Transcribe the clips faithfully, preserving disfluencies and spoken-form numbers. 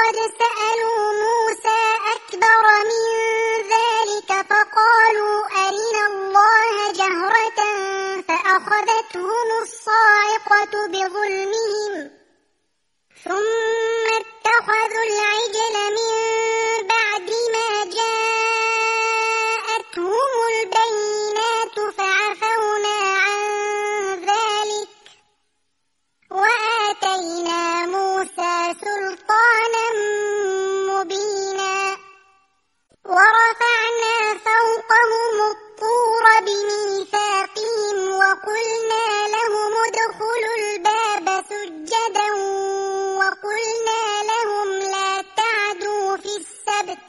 ولقد سألوا موسى أكبر من ذلك فقالوا أرنا الله جهرة فأخذتهم الصاعقة بظلمهم ثم اتخذوا العجل من بعد ما جاءتهم البينات فعفونا عن ذلك وآتينا موسى سلطانا مبينا ورفعنا فوقهم الطور بميثاقهم وقلنا لهم ادخلوا الباب سجدا وقلنا لهم لا تعدوا في السبت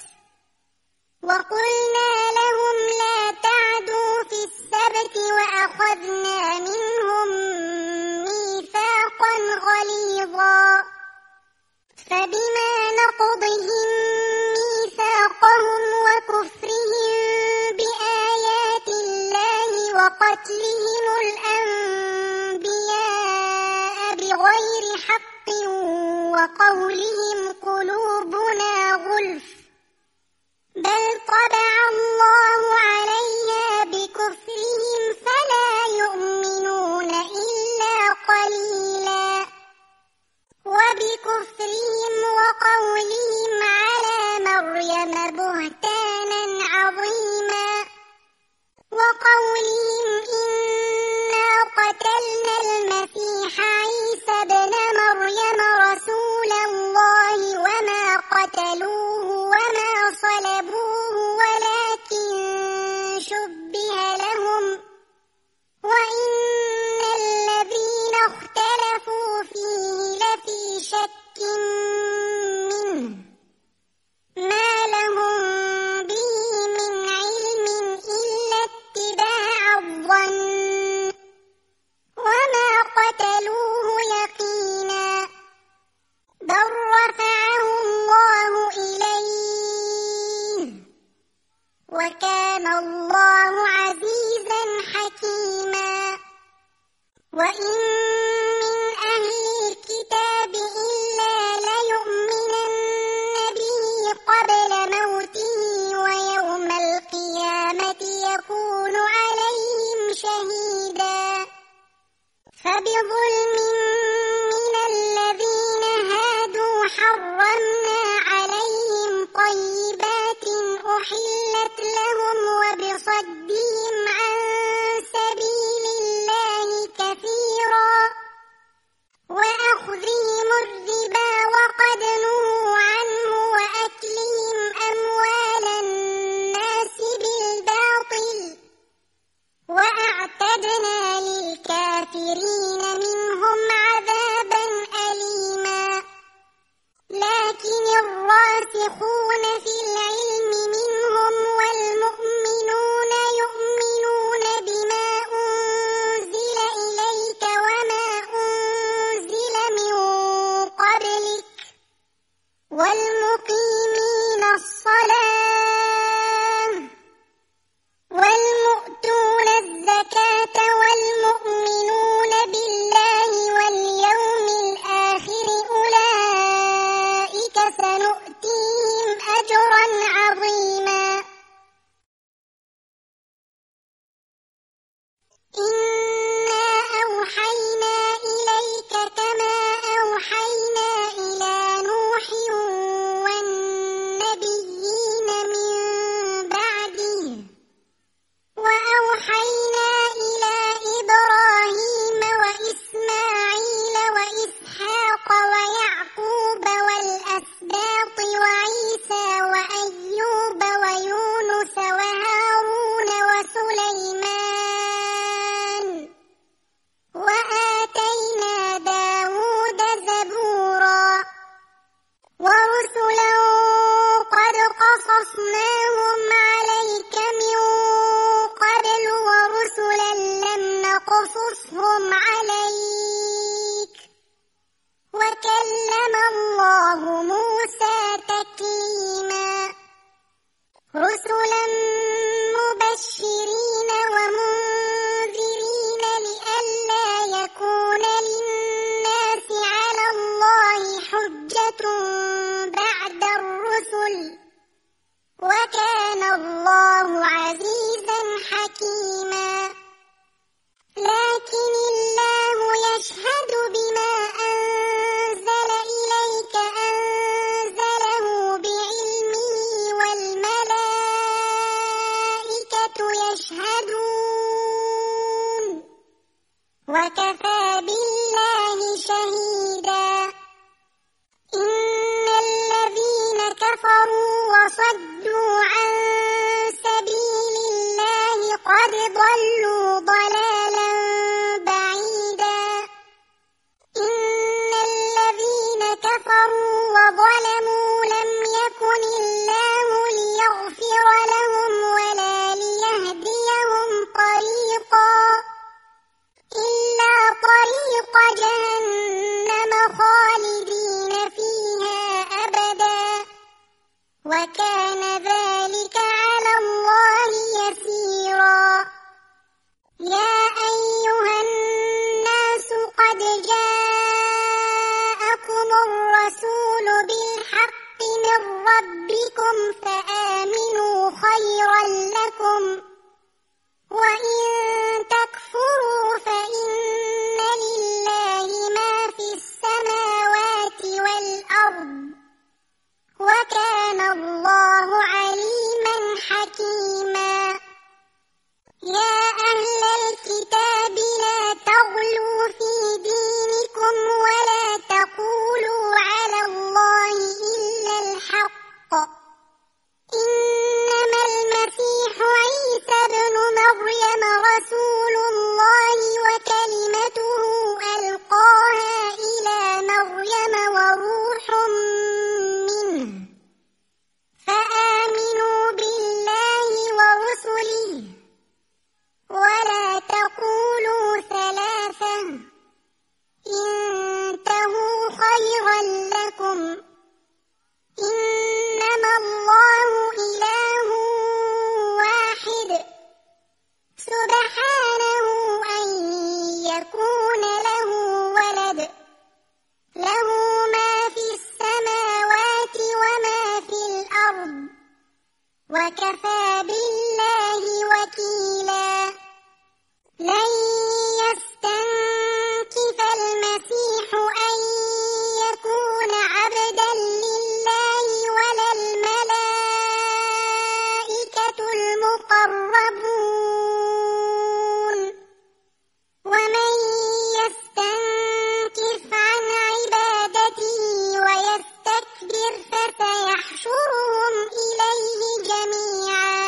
وقلنا لهم لا تعدوا في السبت وأخذنا منهم ميثاقا غليظا فبما نقضهم ميثاقهم وكفرهم بآيات الله وقتلهم الأنبياء بغير حق وقولهم قلوبنا غلف بل طبع الله عليها بكفرهم فلا يؤمنون إلا قليلا وبكفرهم وقولهم على مريم بهتانا عظيما وقولهم إنا قتلنا المسيح عيسى ابن مريم رسول الله وما قتلوه وما صلبوه ولكن شبه وصدوا عن سبيل الله قد ضلوا ضلالا بعيدا إن الذين كفروا وظلموا لم يكن الله ليغفر لهم ولا ليهديهم طريقا إلا طريق جهنم خالدين فيها أبدا وكان ذلك على الله يسيرا يا أيها الناس قد جاءكم الرسول بالحق من ربكم فآمنوا خيرا لكم وإن تكفروا فإن لله ما في السماوات والأرض وكان الله عليما حكيما يا أهل الكتاب لا تغلوا في دينكم ولا تقولوا على الله إلا الحق إنما المسيح عيسى ابن مريم رسول الله وكلمته ألقاها إلى مريم وروح منه فآمنوا بالله ورسله ولا تقولوا ثلاثة انتهوا خيرا لكم إنما الله إله واحد سبحانه أن يكون له ولد له ما في السماوات وما في الأرض وكفى بالله وكيلا لن يستنكف المسيح أن يكون عبدا لله ولا الملائكة المقربون ومن يستنكف عن عبادته ويستكبر فسيحشرهم إليه جميعا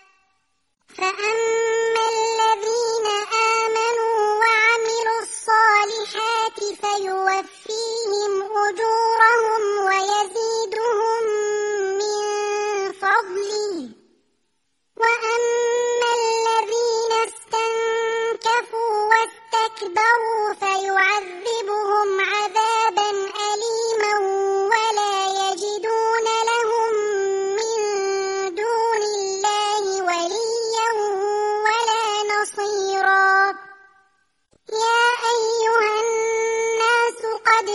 فأما الذين آمنوا وعملوا الصالحات فيوفيهم أجورهم ويزيدهم من فضله وأما الذين استنكفوا واستكبروا فيعذبهم عذابا أليما ولا يجدون لهم من دون الله وليا ولا نصيرا يا أيها الناس قد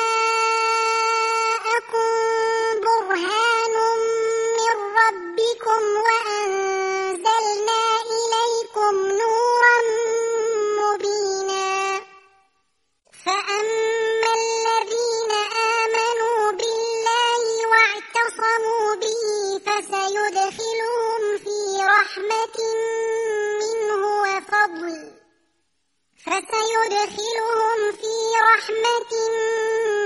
جاءكم برهان من ربكم وأنزلنا إليكم نورا مبينا فأما الذين آمنوا بالله واعتصموا به فسيدخلهم في رحمة منه وفضل فسيدخلهم في رحمة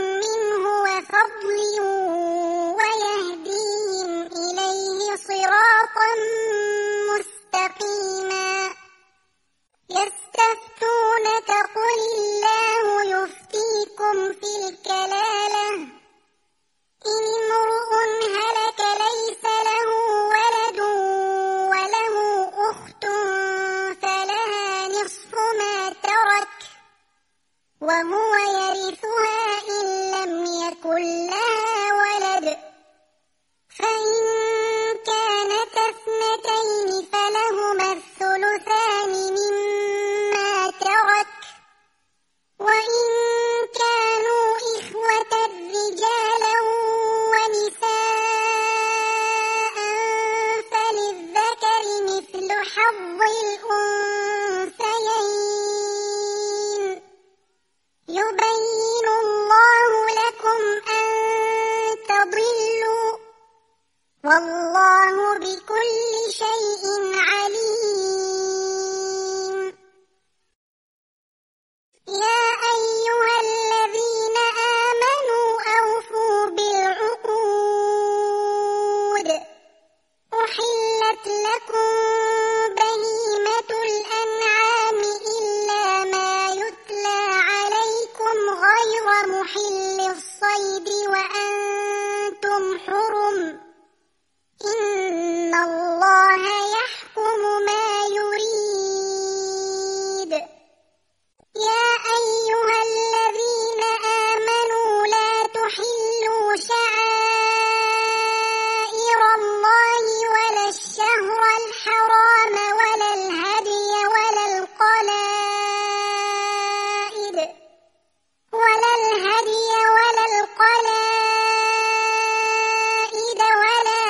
غير محل الصيد وأنتم حرم إن الله يحكم ما يريد يا أيها الذين آمنوا لا تحلوا شعائر الله ولا الشهر الحرام ولا الهدي ولا القلائد ولا الهدي ولا القلائد ولا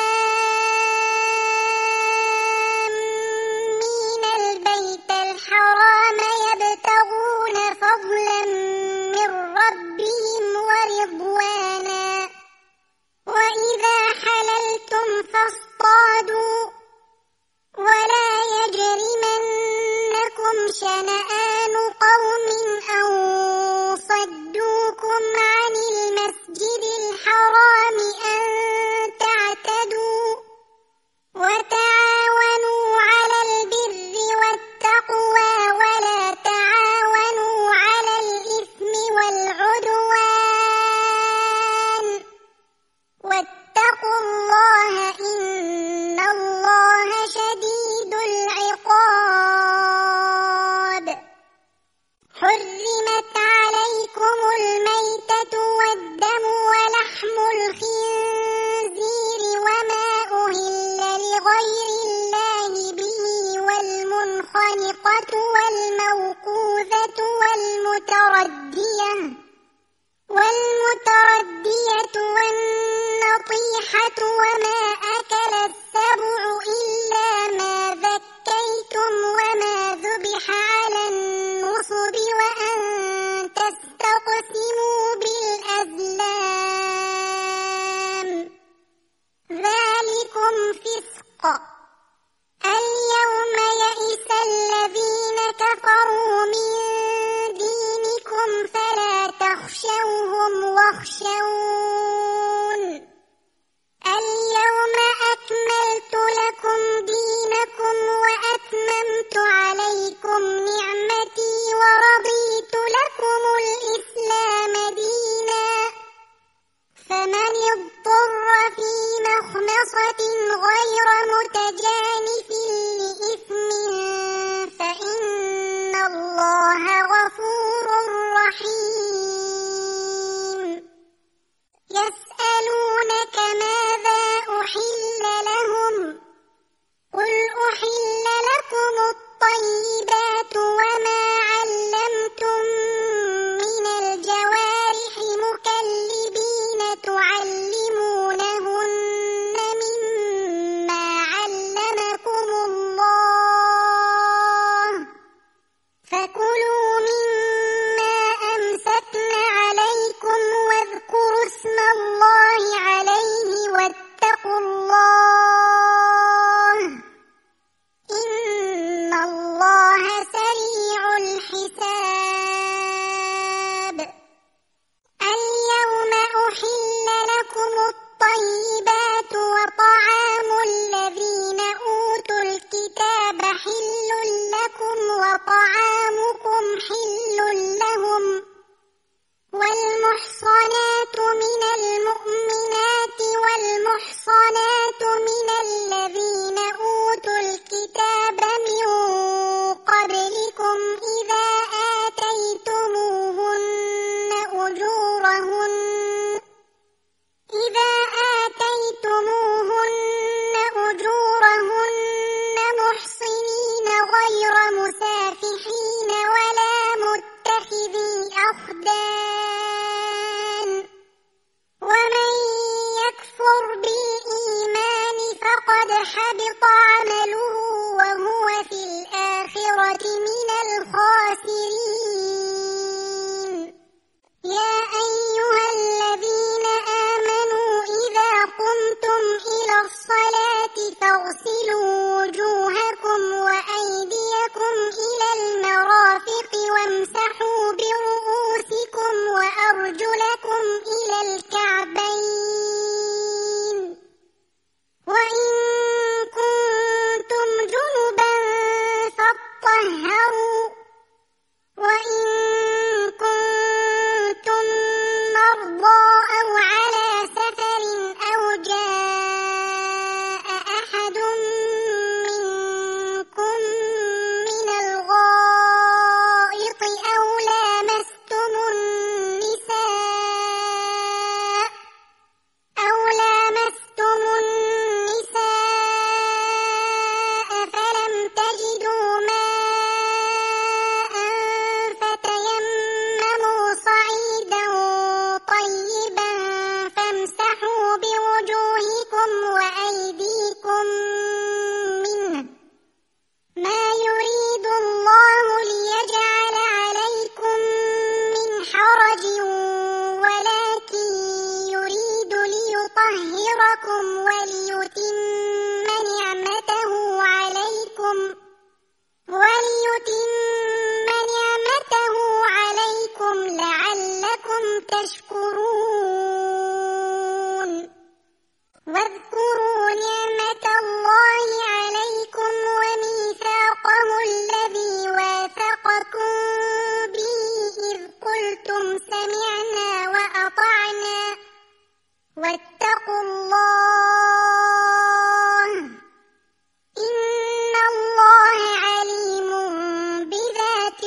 آمين البيت الحرام يبتغون فضلا من ربهم ورضوانا وإذا حللتم فاصطادوا ولا يجرمنكم شنآن قوم أن صدوكم عن المسجد الحرام أن تعتدوا وتعاونوا على البر والتقوى ولا تعاونوا على الإثم والعدوان واتقوا الله إن الله شديد العقاب حرمت عليكم الميتة والدم ولحم الخنزير وما أهل لغير الله به والمنخنقة والموقوذة والمتردية والمتردية والنطيحة وما أكل السبع إلا ما ذكيتم وما ذبح على النصب وأن تستقسموا بالأزلام ذلكم فسق اليوم يئس الذين كفروا من دينكم فلا تخشوهم واخشون اليوم أكملت لكم دينكم وأتممت عليكم نعمتي ورضيت لكم الإسلام دينا فمن اضطر في مخمصة غير متجانف لإثم فإن الله غفور رحيم حرج ولكن يريد ليطهركم وليتم نعمته عليكم وليتم نعمته عليكم لعلكم تشكرون واذكروا نعمة الله عليكم وميثاقه الذي واثقكم به إذ قلتم سمعنا وأطعنا واتقوا الله إن الله عليم بذات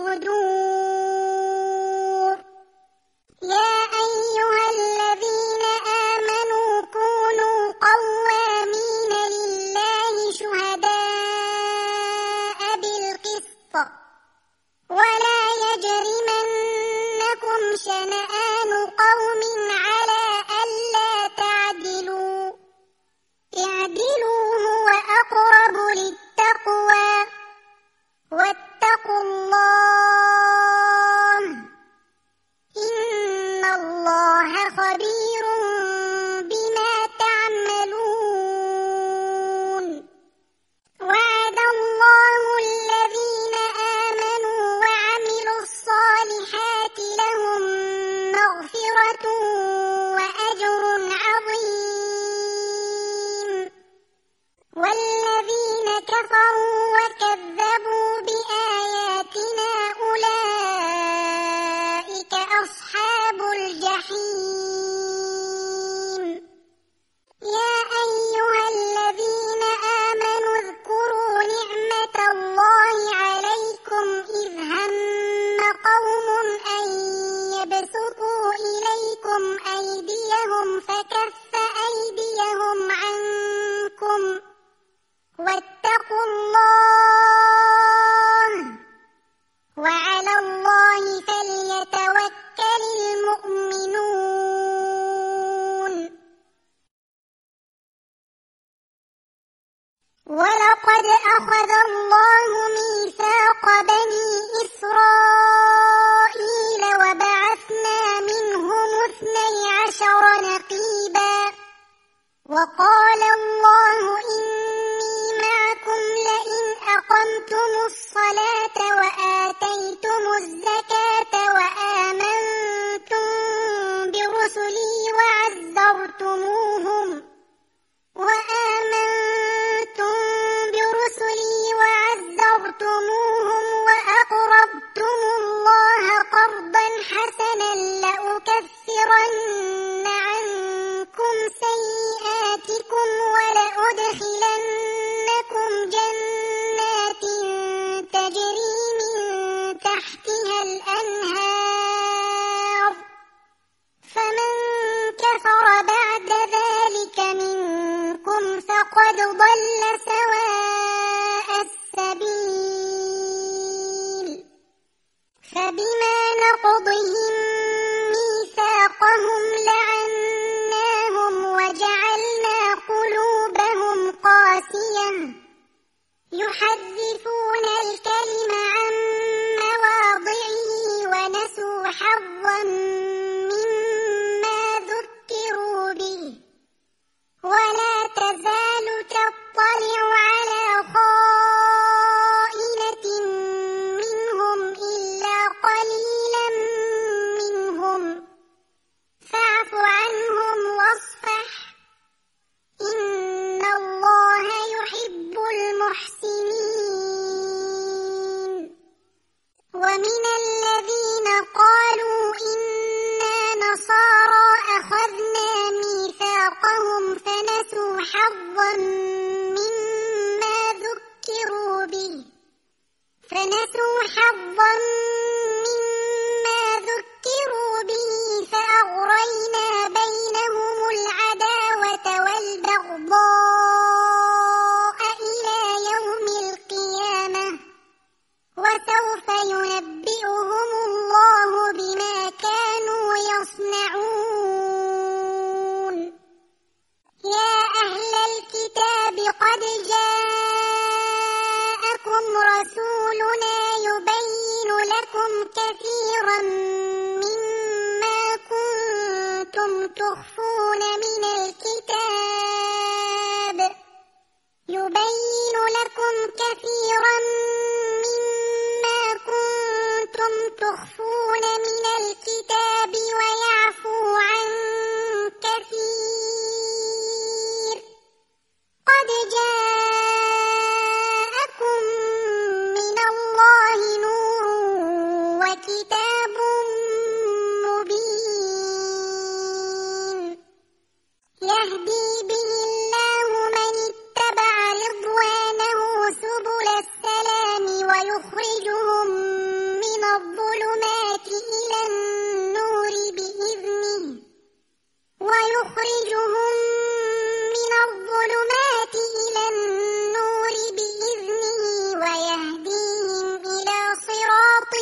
الصدور يا أيها الذين آمنوا كونوا قوامين لله شهداء بالقسط ولا يجرمنكم شنآن قوم على ألا تعدلوا اعدلوا هو أقرب للتقوى واتقوا الله إن الله خبير بما تعملون وعد الله الذين آمنوا وعملوا الصالحات لهم مغفرة وأجر عظيم والذين كفروا وكذبوا بآياتنا أولئك أصحاب الجحيم يا أيها الذين آمنوا اذكروا نعمة الله عليكم إذ هم قوم أن يبسطوا إليكم أيديهم فكف أيديهم عنكم واتقوا الله وعلى الله فليتوكل المؤمنون ولقد أخذ الله ميثاق بني إسرائيل وبعثنا منهم اثني عشر نقيبا وقال الله إني معكم لئن أقمتم الصلاة وآتيتم الزكاة وآمنتم برسلي وعزرتموهم وآمنتم برسلي وعزرتموهم وأقرضتم الله قرضا حسنا لأكفرن عنكم سيئاتكم ولأدخلنكم جنات تجري من تحتها الأنهار فمن كفر بعد ذلك منكم فقد ضل سواء السبيل فبما نقضهم ميثاقهم لعناهم وجعلنا قلوبهم قاسية يحرفون الكلم عن مواضعه ونسوا حظا مما ذكروا به ولا تزال تطلع على خائنة منهم إلا قليلا منهم فاعف عنهم واصفح إن الله يحب المحسنين ومن الذين قالوا إنا نصارى أخذنا ميثاقهم فنسوا حظا مما ذكروا به فنسوا حظا مما ذكروا به فأغرينا بينهم العداوة والبغضاء إلى يوم القيامة وسوف ينبئهم الله بما كانوا يصنعون يا أهل الكتاب قد جاءكم رسولنا يبين لكم كثيرا مما تخفون من الكتاب يبين لكم كثيرا مما كنتم تخفون من الكتاب ويعفو عن كثير قد جاءكم من الله نور وكتاب مبين يهدي به الله من اتبع رضوانه سبل السلام ويخرجهم من الظلمات إلى النور بإذنه ويخرجهم من الظلمات إلى النور بإذنه ويهديهم إلى صراط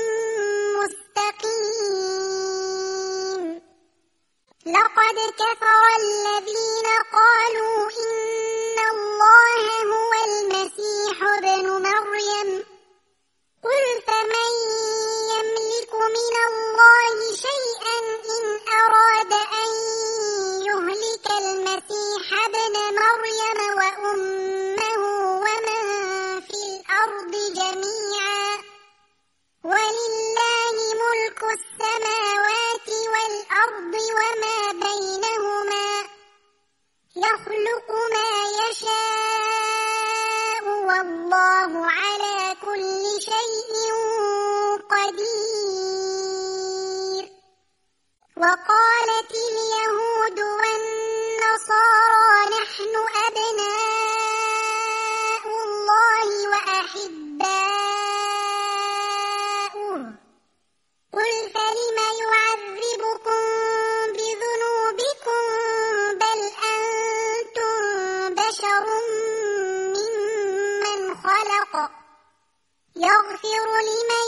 مستقيم لقد كفر الذين قالوا إن الله هو المسيح ابن مريم قل فمن يملك من الله شيئا إن أراد أن يهلك المسيح ابن مريم وأمه ومن في الأرض جميعا ولله ملك السماوات والأرض وما بينهما يخلق ما يشاء والله على كل شيء قدير وقالت اليهود والنصارى نحن أبناء الله وأحباؤه قل فلم يعذبكم بذنوبكم بل أنتم بشر ممن خلق يغفر لمن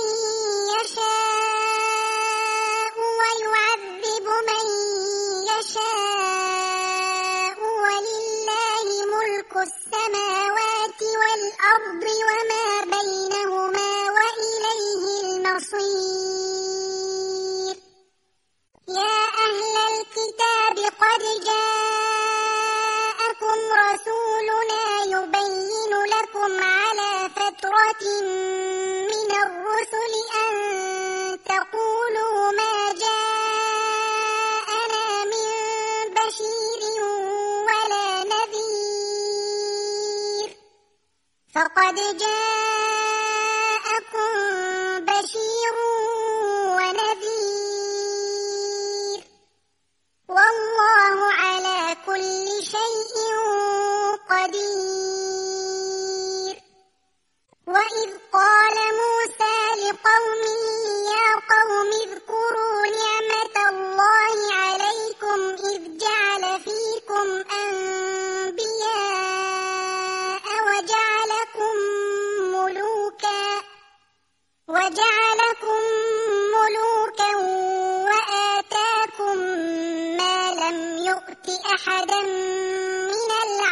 يشاء ويعذب من يشاء ولله ملك السماوات والأرض وما بينهما وإليه المصير يا أهل الكتاب قد جاءكم رسولنا يبين لكم على فترة من الرسل أن تقولوا ما جاءنا من بشير ولا نذير فقد جاءكم بشير ونذير والله على كل شيء قدير وإذ قال موسى لقومه يا قوم اذكروا نعمة الله عليكم إذ جعل فيكم أنبياء وجعلكم ملوكا وجعلكم ملوكا وآتاكم ما لم يؤت أحدا من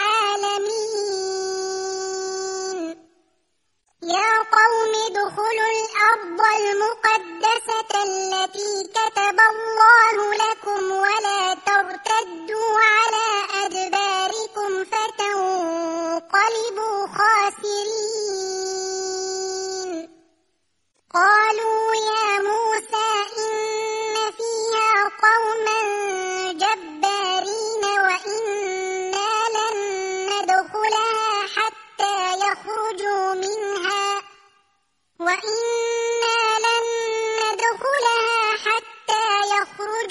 العالمين يا قوم ادخلوا الأرض المقدسة التي كتب الله لكم ولا ترتدوا على أدباركم فتنقلبوا خاسرين قالوا يا موسى إن فيها قوما جبارين وإنا لن ندخلها حتى يخرجوا منها وإنا لن ندخلها حتى يخرجوا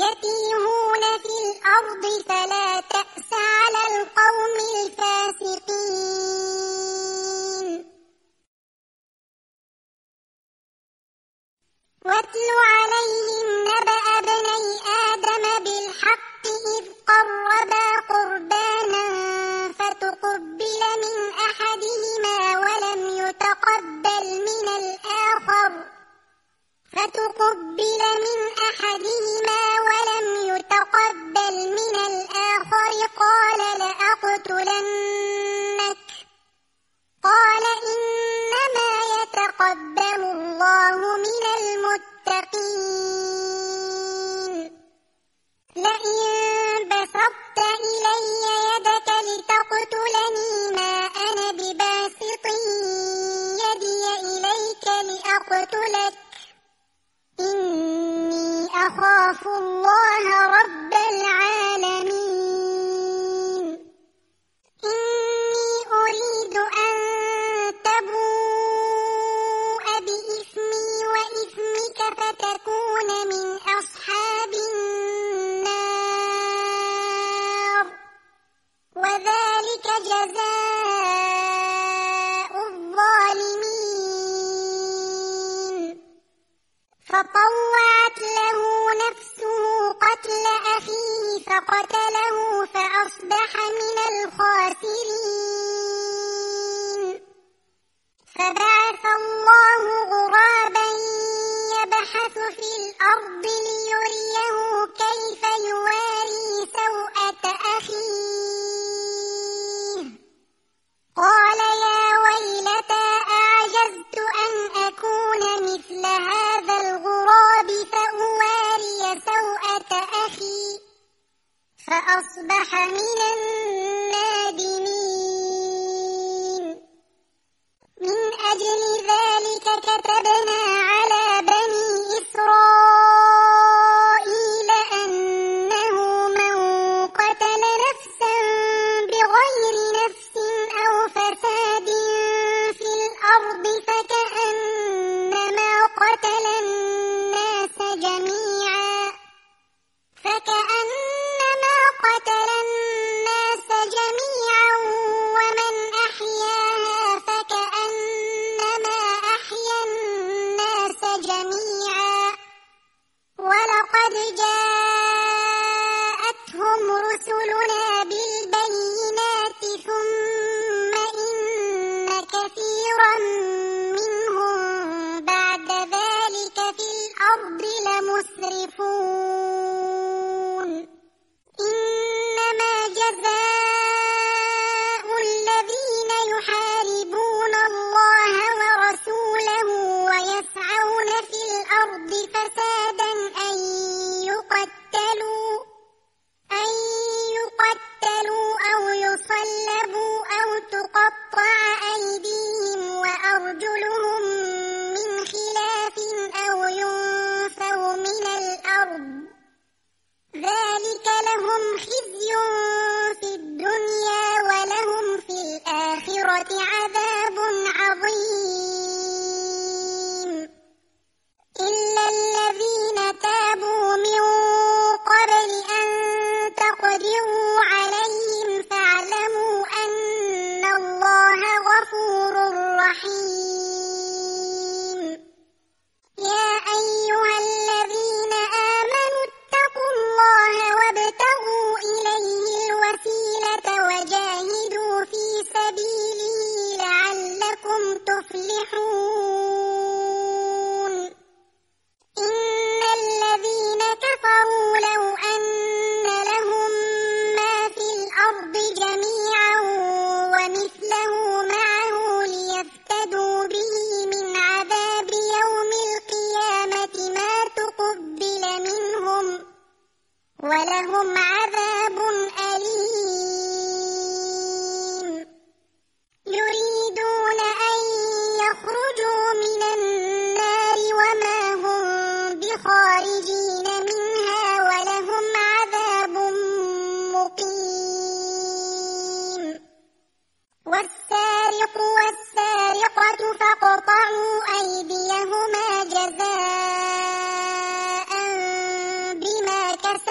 يتيهون في الأرض فلا تأس على القوم الفاسقين. واتل عليهم نبأ ابني آدم بالحق إذ قربا قربانا فتقبل من أحدهما ولم يتقبل من الآخر فتقبل من أحدهما ولم يتقبل من الآخر قال لأقتلنك قال إنما يتقبل الله من المتقين. لئن بسطت إلي يدك لتقتلني ما أنا بباسط يدي إليك لأقتلك إني أخاف الله رب العالمين. إني أريد أن تبوء بإثمي وإثمك فتكون من أصحاب النار وذلك جزاء الظالمين. فطوعت له نفسه قتل أخيه فقتله فأصبح من الخاسرين. فبعث الله غرابا يبحث في الأرض ليريه كيف يواري سوءة أخيه قال يا ويلتى أعجزت أن أكون مثل هذا الغراب فأواري سوءة أخي فأصبح من النادمين. من أجل ذلك كتبنا على بني إسرائيل أنه من قتل نفسا بغير نفس أو فساد في الأرض فكأنما قتل الناس جميعا فكأنما قتل الناس جميعا ومن أحياها فكأنما أحيا الناس جميعا. ولقد جاءتهم رسلنا بالبينات ثم إن كثيرا منهم بعد ذلك في الأرض لمسرفون. إنما جزاء الذين يحاربون الله ورسوله ويسعون في الأرض فسادا أن يقتلوا أن يقتلوا أو يصلبوا أو تقطع أيديهم وأرجلهم من خلاف أو ينفوا من الأرض ذلك لهم خزي في الدنيا ولهم في الآخرة عذاب عظيم. إلا الذين تابوا من قبل أن تقدروا عليهم فاعلموا أن الله غفور رحيم. يا أيها الذين آمنوا اتقوا الله وابتغوا إليه الوسيلة وجاهدوا في سبيله لعلكم تفلحون. إن الذين كفروا لو أن لهم ما في الأرض جميعا ومثله معه ليفتدوا به من عذاب يوم القيامة ما تقبل منهم ولهم عذاب أليم. يريدون أن يخرجوا من النار وما هم بخارجين منها ولهم عذاب مقيم. والسارق والسارقة فاقطعوا أيديهما جزاء بما كسبوا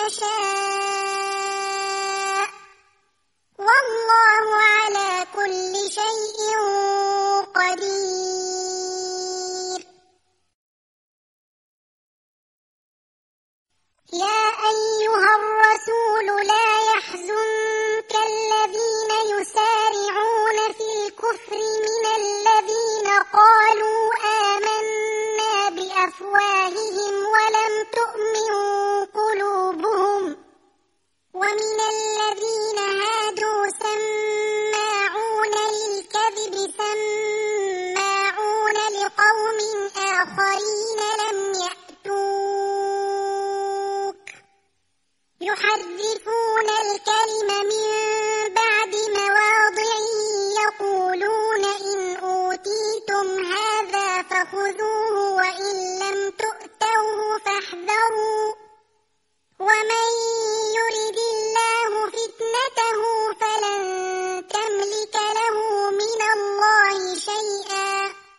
يشاء والله على كل شيء قدير. يا أيها الرسول لا يحزنك الذين يسارعون في الكفر من الذين قالوا آمنا بأفواههم ولم تؤمن قلوبهم ومن الذين هادوا سماعون للكذب سماعون لقوم آخرين لم يأتوك يحرفون الكلم من بعد مواضعه يقولون إن أوتيتم هذا فخذوه وإن لم تؤتوه فاحذروا ومن يرد الله فتنته فلن تملك له من الله شيئا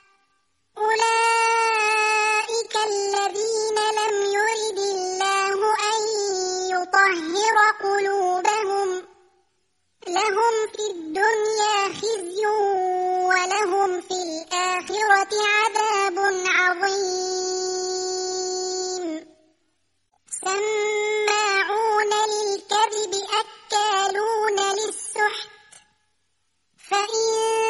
أولئك الذين لم يرد الله أن يطهر قلوبهم لهم في الدنيا خزي ولهم في الآخرة عذاب عظيم. سماعون للكذب أكالون للسحت فإن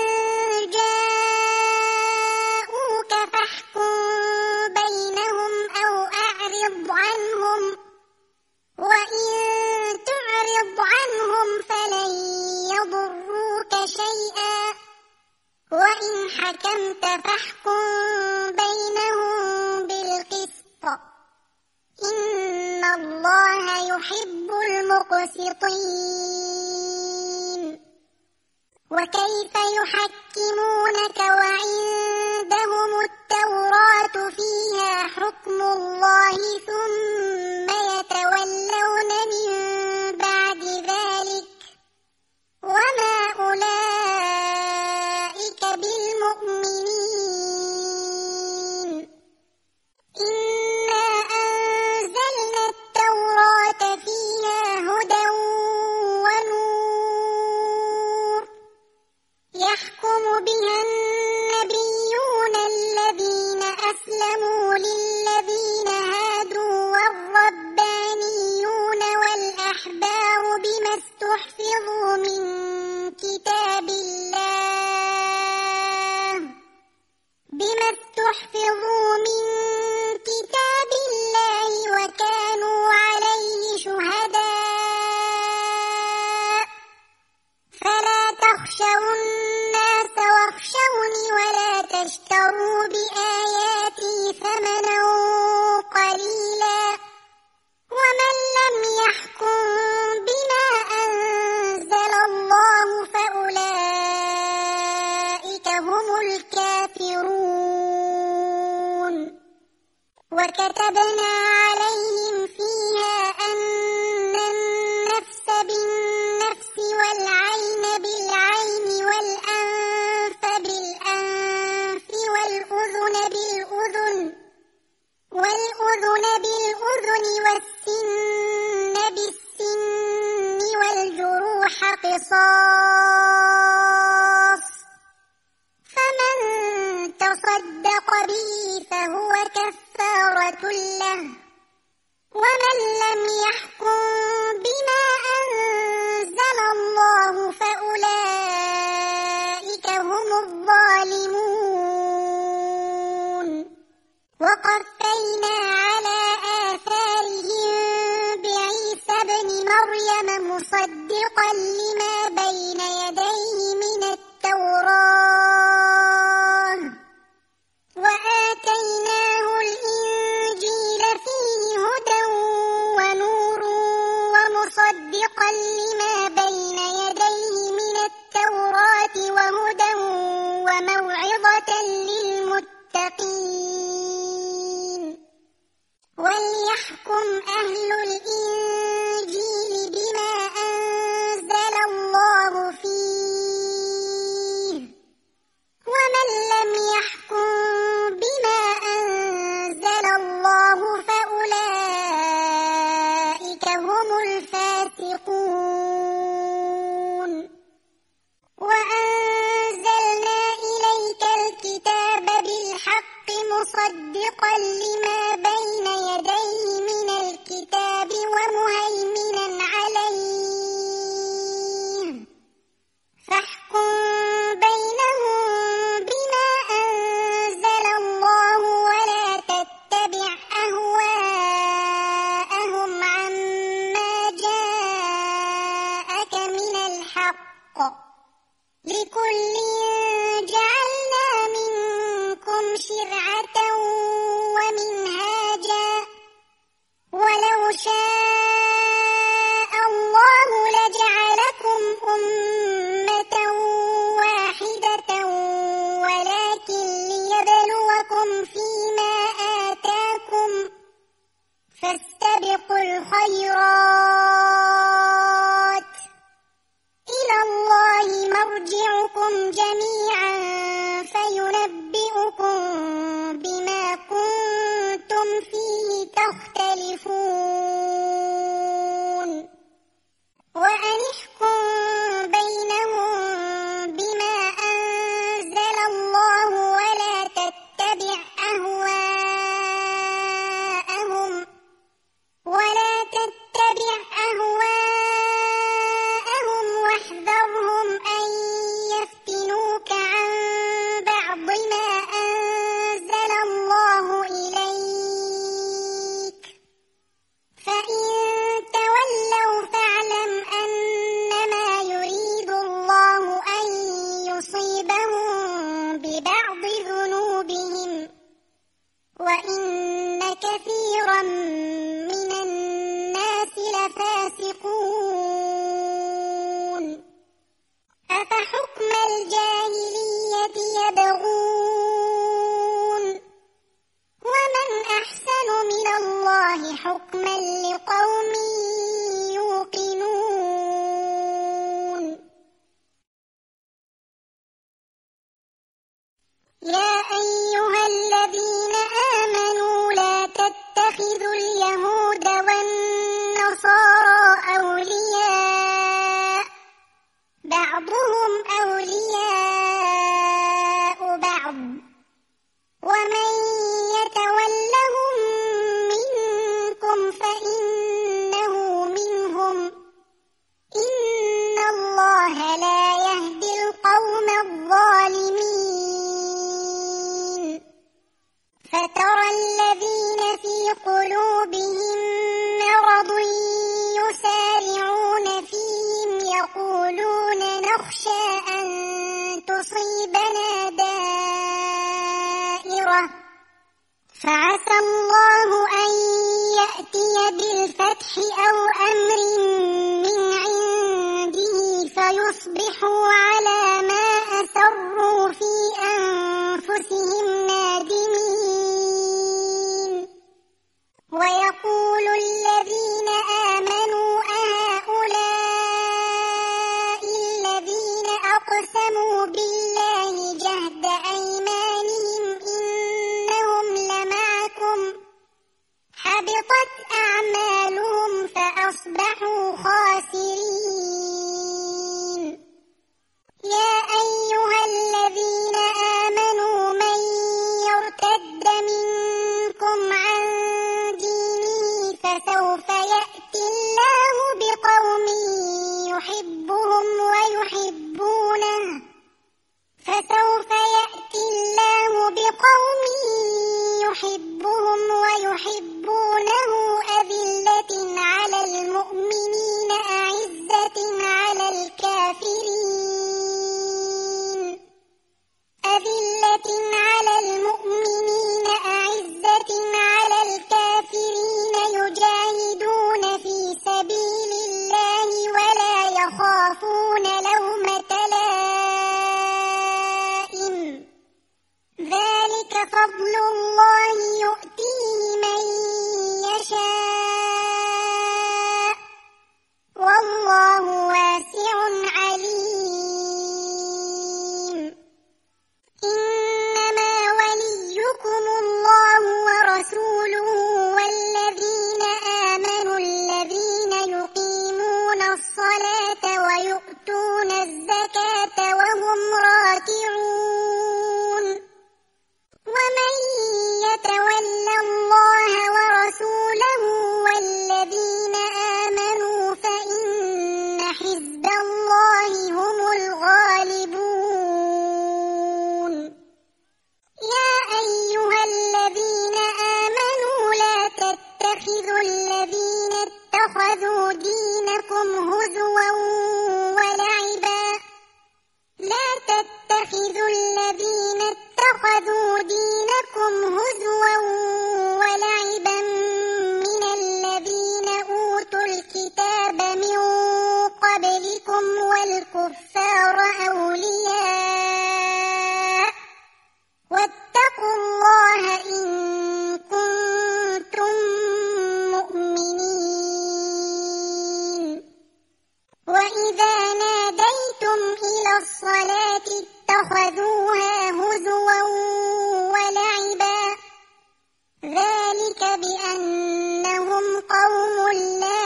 جاءوك فاحكم بينهم أو أعرض عنهم وإن تعرض عنهم فلن يضروك شيئا وإن حكمت فاحكم بينهم بالقسط إن الله يحب المقسطين. وكيف يحكمونك وعندهم التوراة فيها حكم الله ثم يتولون من بعد ذلك وما أولئك بالمؤمنين. إنا أنزلنا التوراة فيها هدى ونور يحكم بها النبيون الذين أسلموا للذين هادوا والربانيون والأحبار بما استحفظوا من كتاب الله بما استحفظوا من كتاب الله وكانوا عليه شهداء فلا تخشوا الناس واخشوني ولا تشتروا بآياتي ثمنا قليلا ومن لم يحكم بما أنزل الله فأولئك هم الكافرون. وكتبنا عليهم فيها أن النفس بالنفس والعين بالعين والأنف بالأنف والأذن بالأذن والأذن بالأذن والسن بالسن والجروح قصاص فمن تصدق به فهو كفارة له ومن لم يحكم بما أنزل الله فأولئك هم الظالمون. وقفينا على آثارهم بعيسى ابن مريم مصدقا لما بين يديه من التوراة وآتيناه الإنجيل فيه هدى ونور ومصدقا لما بين يديه من التوراة وهدى وموعظة للمتقين. وليحكم أهل الإنجيل بما أنزل الله فيه ومن لم يحكم بما أنزل الله فأولئك هم فاسقون وأنزلنا إليك الكتاب بالحق مصدقا لما بين يديه من الكتاب ومهيمنا عليه فاحكم بينهم بما أنزل الله ولا تتبع أهواءهم عما جاءك من الحق لكل جعلنا منكم شرعة ومنهاجا ولو شاء الله لجعلكم أمة واحدة ولكن ليبلوكم فيما آتاكم فاستبقوا الخيرات إلى الله مرجعكم جميعا فينبئكم بما كنتم فيه تختلفون وأن احكم بينهم بما أنزل الله ولا تتبع أهواءهم ولا تتبع أهواءهم واحذرهم أن يفتنوك عن بعض ما أنزل الله إليك فإن تولوا فاعلم أنما يريد الله أن يصيبهم ببعض ذنوبهم وإن كثيرا من الناس لفاسقون أفحكم الجاهلية يبغون ومن أحسن من الله حكما لقوم يوقنون يا أيها الذين آمنوا لا تتخذوا اليهود والنصارى أولياء بعضهم أولياء بعض ومن يتولهم منكم فإنه منهم إن الله لا يهدي القوم الظالمين فترى الذين في قلوبهم مرض يسارعون فيهم يقولون نخشى أن تصيبنا دائرة فعسى الله أن يأتي بالفتح أو أمر من عنده فيصبحوا على ما أسروا في أنفسهم نادمين ويقول الذين آمنوا أهؤلاء الذين أقسموا بالله جهد أيمانهم إنهم لمعكم حبطت أعمالهم فأصبحوا خاسرين يا أيها الذين آمنوا من يرتد منكم عن دينه فسوف يأتي الله بقوم يحبهم ويحبونه فسوف يأتي الله بقوم يحبهم ويحبونه أذلة على المؤمنين الصلاة ويؤتون الزكاة وهم راكعون ومن يتول الله ورسوله والذين آمنوا فإن حزب الله هم الغالبون يا أيها الذين آمنوا لا تتخذوا الذين اتخذوا دينكم هزوا ولعبا لا تتخذوا الذين اتخذوا دينكم هزوا ولعبا من الذين أوتوا الكتاب من قبلكم والكفار أولياء واتقوا الله إن كنتم مؤمنين وإذا ناديتم إلى الصلاة اتخذوها هزوا ولعبا ذلك بأنهم قوم لا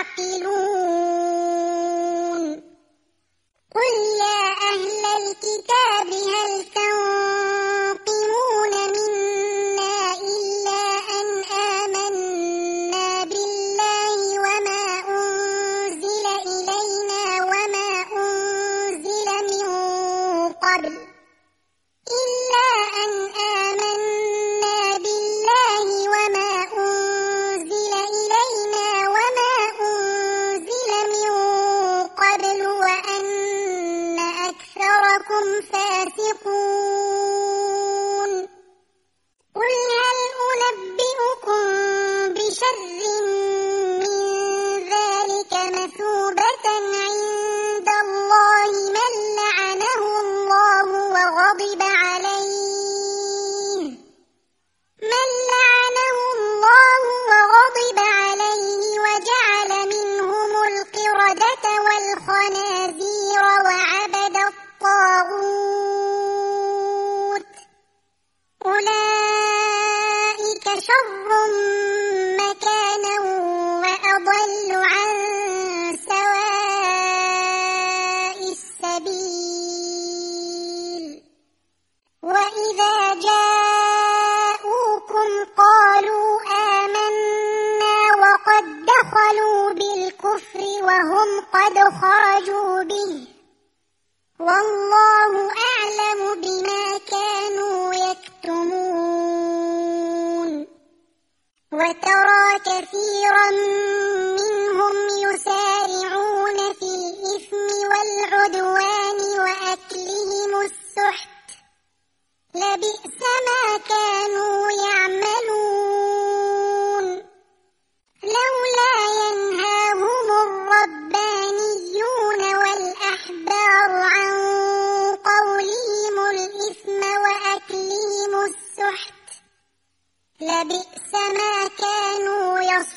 يعقلون قل يا أهل الكتاب هل تنقمون منا إلا أن آمنا بالله وما أنزل إلينا وما أنزل من قبل إلا أن آمنا بالله وما أنزل إلينا وما أنزل من قبل وأن أكثركم فاسقون قل هل أنبئكم بشر من ذلك مثوبة عند الله من لعنه الله وغضب عليه من لعنه الله وغضب عليه وجعل منهم القردة والخنازير وعبد الطاغوت أولئك شر مكانا وأضل عن سواء السبيل وإذا جاءوكم قالوا آمنا وقد دخلوا بالكفر وهم قد خرجوا به والله أعلم بما كانوا يكتمون وترى كثيرا منهم يسارعون في الإثم والعدوان وأكلهم السحت لبئس ما كانوا يعملون لولا ينهاهم الربانيون والأحبار عن قولهم الإثم وأكلهم السحت لبئس ما كانوا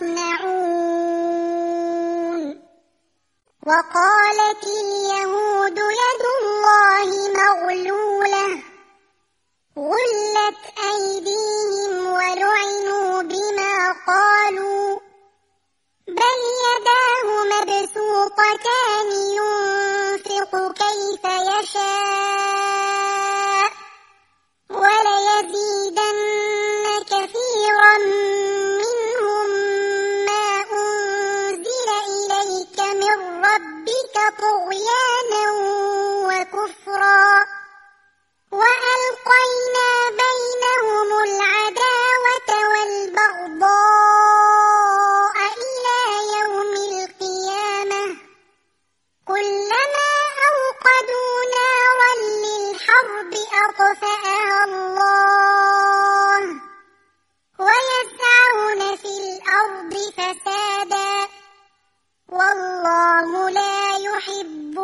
يصنعون وقالت اليهود يد الله مغلولة غلت أيديهم ولعنوا بما قالوا بل يداه مبسوطتان ينفق كيف يشاء وليزيدن كثيرا منهم ما أنزل إليك من ربك طغيانا وكفرا وألقينا بينهم العداوة والبغضاء إلى يوم القيامة كلما أوقدوا نارا للحرب أطفأها الله ويسعون في الأرض فسادا والله لا يحب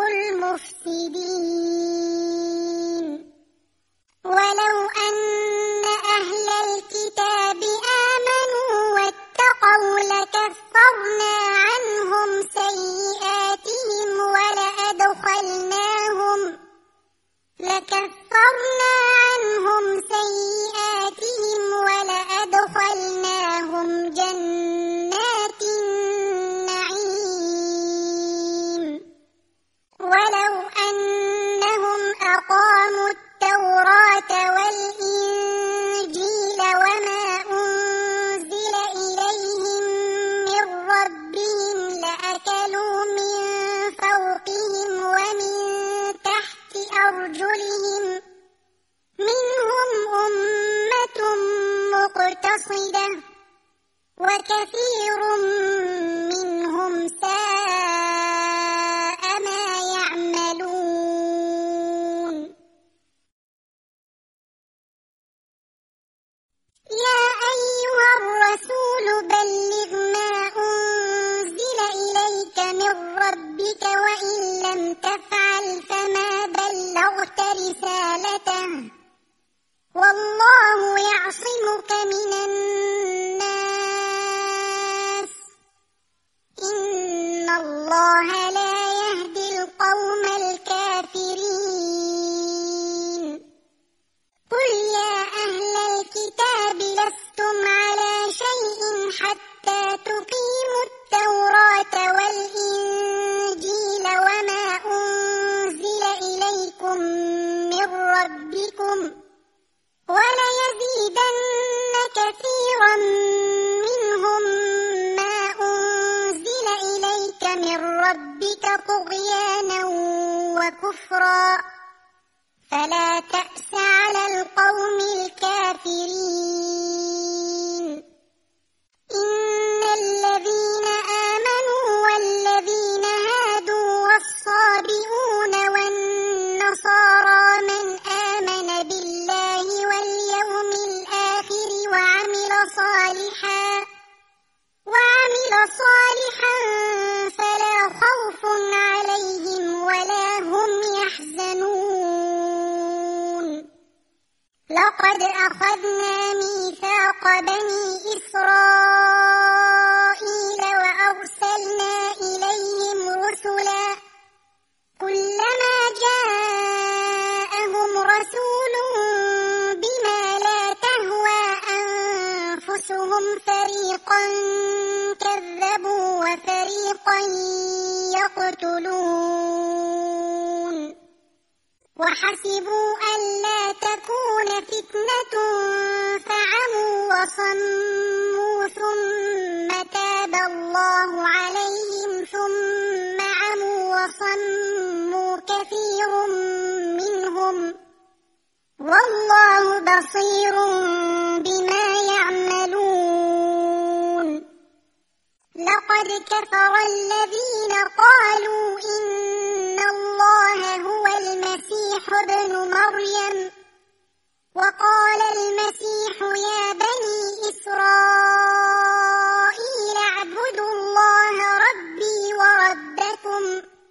المفسدين ولو أن أهل الكتاب آمنوا واتقوا لكفرنا عنهم سيئاتهم ولأدخلناهم لكفرنا عنهم سيئاتهم ولأدخلناهم جنات النعيم أرجلهم منهم أمة مقتصدة وكثير منهم ساء ما يعملون يا أيها الرسول بلغ ما أنزل إليك من ربك وإن لم تفعل فما بلغت رسالته والله يعصمك من الناس إن الله لا يهدي القوم الكافرين قل يا أهل الكتاب لستم على شيء حتى تقيموا التوراة والإنجيل وما أنزل إليكم من ربكم وليزيدن كثيرا منهم ما أنزل إليك من ربك طغيانا وكفرا فلا تأس على القوم الكافرين إن الذين آمنوا والذين هادوا والصابئون والنصارى من آمن بالله واليوم الآخر وعمل صالحا وعمل صالحا فلا خوف عليهم ولا هم يحزنون لقد أخذنا ميثاق بني إسرائيل وأرسلنا إليهم رسلا كلما جاءهم رسول بما لا تهوى أنفسهم فريقا كذبوا وفريقا يقتلون وحسبوا ألا تكون فتنة فعموا وصموا ثم تاب الله عليهم ثم عموا وصموا كثير منهم والله بصير بما يعملون لقد كفر الذين قالوا إن الله هو المسيح ابن مريم وقال المسيح يا بني إسرائيل اعبدوا الله ربي وربكم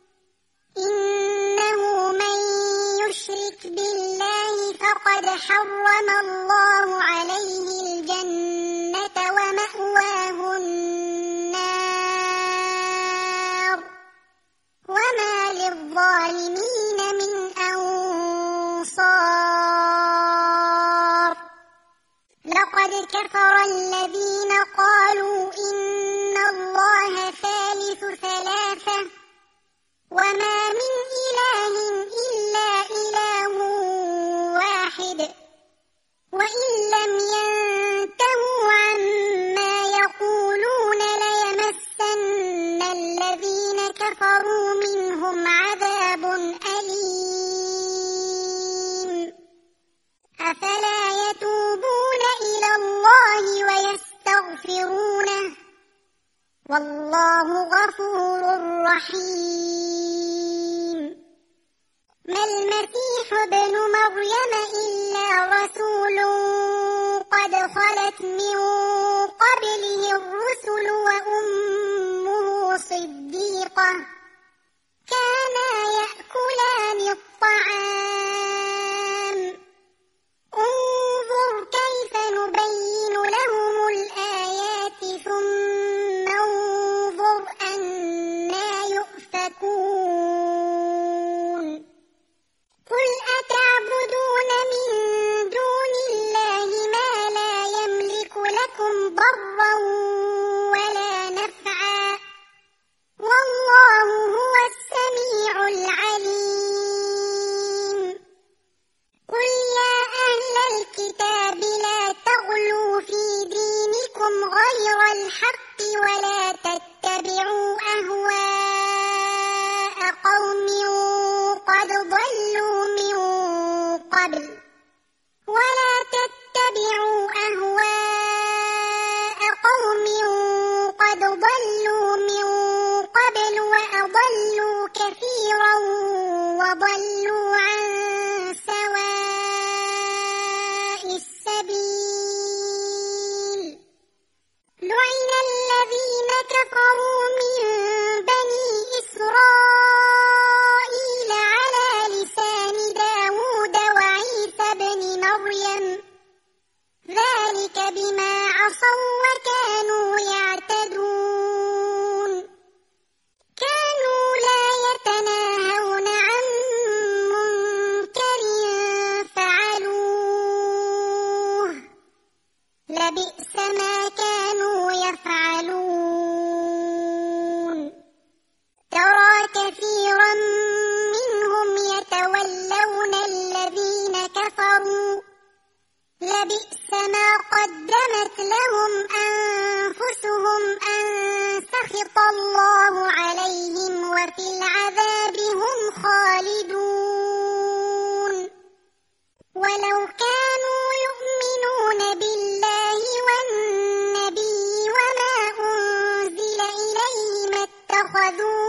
إنه من يشرك بالله فقد حرم الله عليه الجنة ومأواه النار وما للظالمين من أنصار لقد كفر الذين قالوا إن الله ثالث ثلاثة وما من إله إلا إله واحد وإن لم ينتهوا عما يقولون ليمسن الذين كفروا منهم عذاب أليم أفلا يتوبون إلى الله ويستغفرونه والله غفور رحيم ما المسيح ابن مريم إلا رسول قد خلت من قبله الرسل وأمه صديقة كانا يأكلان الطعام انظر كيف نبين لهم الآيات ثم انظر أنى يؤفكون قل أتعبدون من دون الله ما لا يملك لكم ضرا ولا نفعا والله هو السميع العليم لبئس ما قدمت لهم أنفسهم أن سخط الله عليهم وفي العذاب هم خالدون ولو كانوا يؤمنون بالله والنبي وما أنزل إليه ما اتخذوه